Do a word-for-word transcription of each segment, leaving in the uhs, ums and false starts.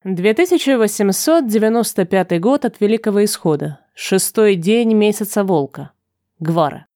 две тысячи восемьсот девяносто пятый год от Великого Исхода. Шестой день месяца Волка. Гвара.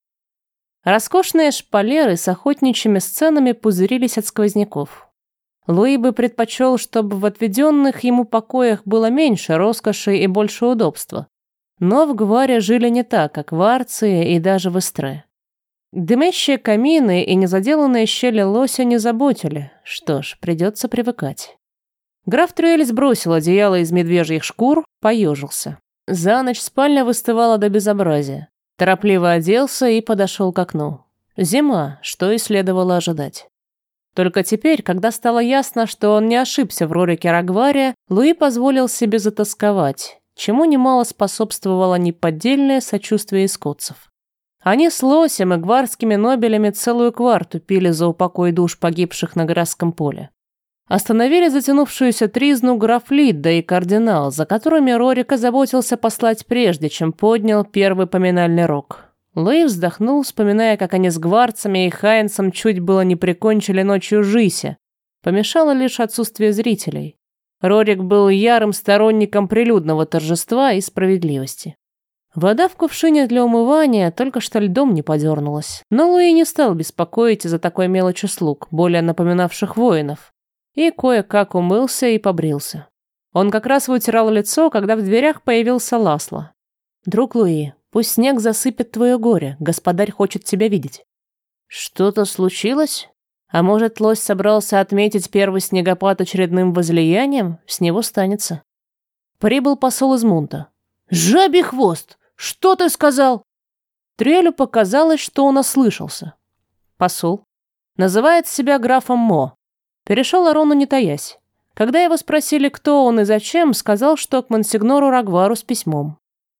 Роскошные шпалеры с охотничьими сценами пузырились от сквозняков. Луи бы предпочел, чтобы в отведенных ему покоях было меньше роскоши и больше удобства. Но в Гваре жили не так, как в Арции и даже в Эстре. Дымящие камины и незаделанные щели лося не заботили. Что ж, придется привыкать. Граф Трюэль сбросил одеяло из медвежьих шкур, поежился. За ночь спальня выстывала до безобразия. Торопливо оделся и подошел к окну. Зима, что и следовало ожидать. Только теперь, когда стало ясно, что он не ошибся в Рорике Рагваре, Луи позволил себе затасковать, чему немало способствовало неподдельное сочувствие скотцев. Они с лосем и гварскими нобелями целую кварту пили за упокой душ погибших на Грасском поле. Остановили затянувшуюся тризну граф Лидда и кардинал, за которыми Рорик озаботился послать прежде, чем поднял первый поминальный рог. Луи вздохнул, вспоминая, как они с гварцами и Хайнсом чуть было не прикончили ночью Жися. Помешало лишь отсутствие зрителей. Рорик был ярым сторонником прилюдного торжества и справедливости. Вода в кувшине для умывания только что льдом не подернулась, но Луи не стал беспокоить из-за такой мелочи слуг, более напоминавших воинов. И кое-как умылся и побрился. Он как раз вытирал лицо, когда в дверях появился Ласло. «Друг Луи, пусть снег засыпет твое горе, господарь хочет тебя видеть». «Что-то случилось? А может, лось собрался отметить первый снегопад очередным возлиянием? С него станется». Прибыл посол из Мунта. «Жабий хвост! Что ты сказал?» Трюэлю показалось, что он ослышался. Посол называет себя графом Мо. Перешел Арону не таясь. Когда его спросили, кто он и зачем, сказал, что к монсигнору Рагвару с письмом.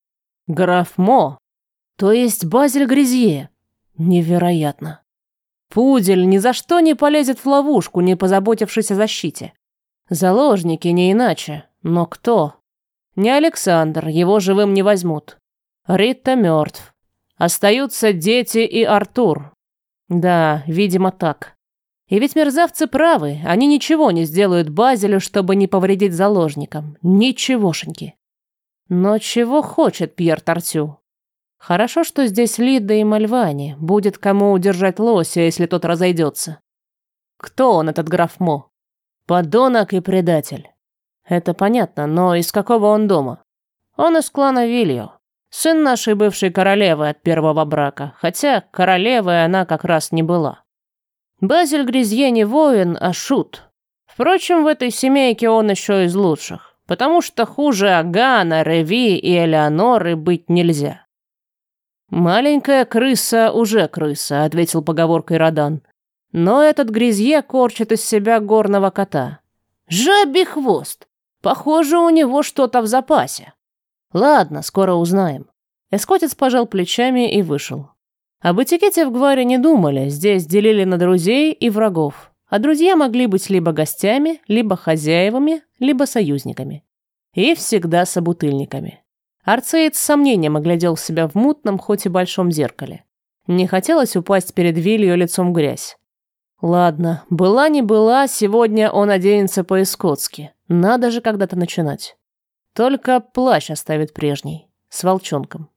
Граф Мо, то есть Базиль Гризье. Невероятно. Пудель ни за что не полезет в ловушку, не позаботившись о защите. Заложники не иначе. Но кто? Не Александр, его живым не возьмут. Ритта мертв. Остаются дети и Артур. Да, видимо так. И ведь мерзавцы правы, они ничего не сделают Базилю, чтобы не повредить заложникам. Ничегошеньки. Но чего хочет Пьер Тартю? Хорошо, что здесь Лидда и Мальвани. Будет кому удержать лося, если тот разойдется. Кто он, этот граф Мо? Подонок и предатель. Это понятно, но из какого он дома? Он из клана Вильо. Сын нашей бывшей королевы от первого брака, хотя королевой она как раз не была. Базиль Гризье не воин, а шут. Впрочем, в этой семейке он еще из лучших, потому что хуже Агана, Реви и Элеоноры быть нельзя. «Маленькая крыса уже крыса», — ответил поговоркой Родан. «Но этот Гризье корчит из себя горного кота. Жабий хвост! Похоже, у него что-то в запасе». «Ладно, скоро узнаем». Эскотец пожал плечами и вышел. Об этикете в Гваре не думали, здесь делили на друзей и врагов, а друзья могли быть либо гостями, либо хозяевами, либо союзниками. И всегда собутыльниками. Арцеец с сомнением оглядел себя в мутном, хоть и большом зеркале. Не хотелось упасть перед Вилью лицом в грязь. Ладно, была не была, сегодня он оденется по-эскотски. Надо же когда-то начинать. Только плащ оставит прежний, с волчонком.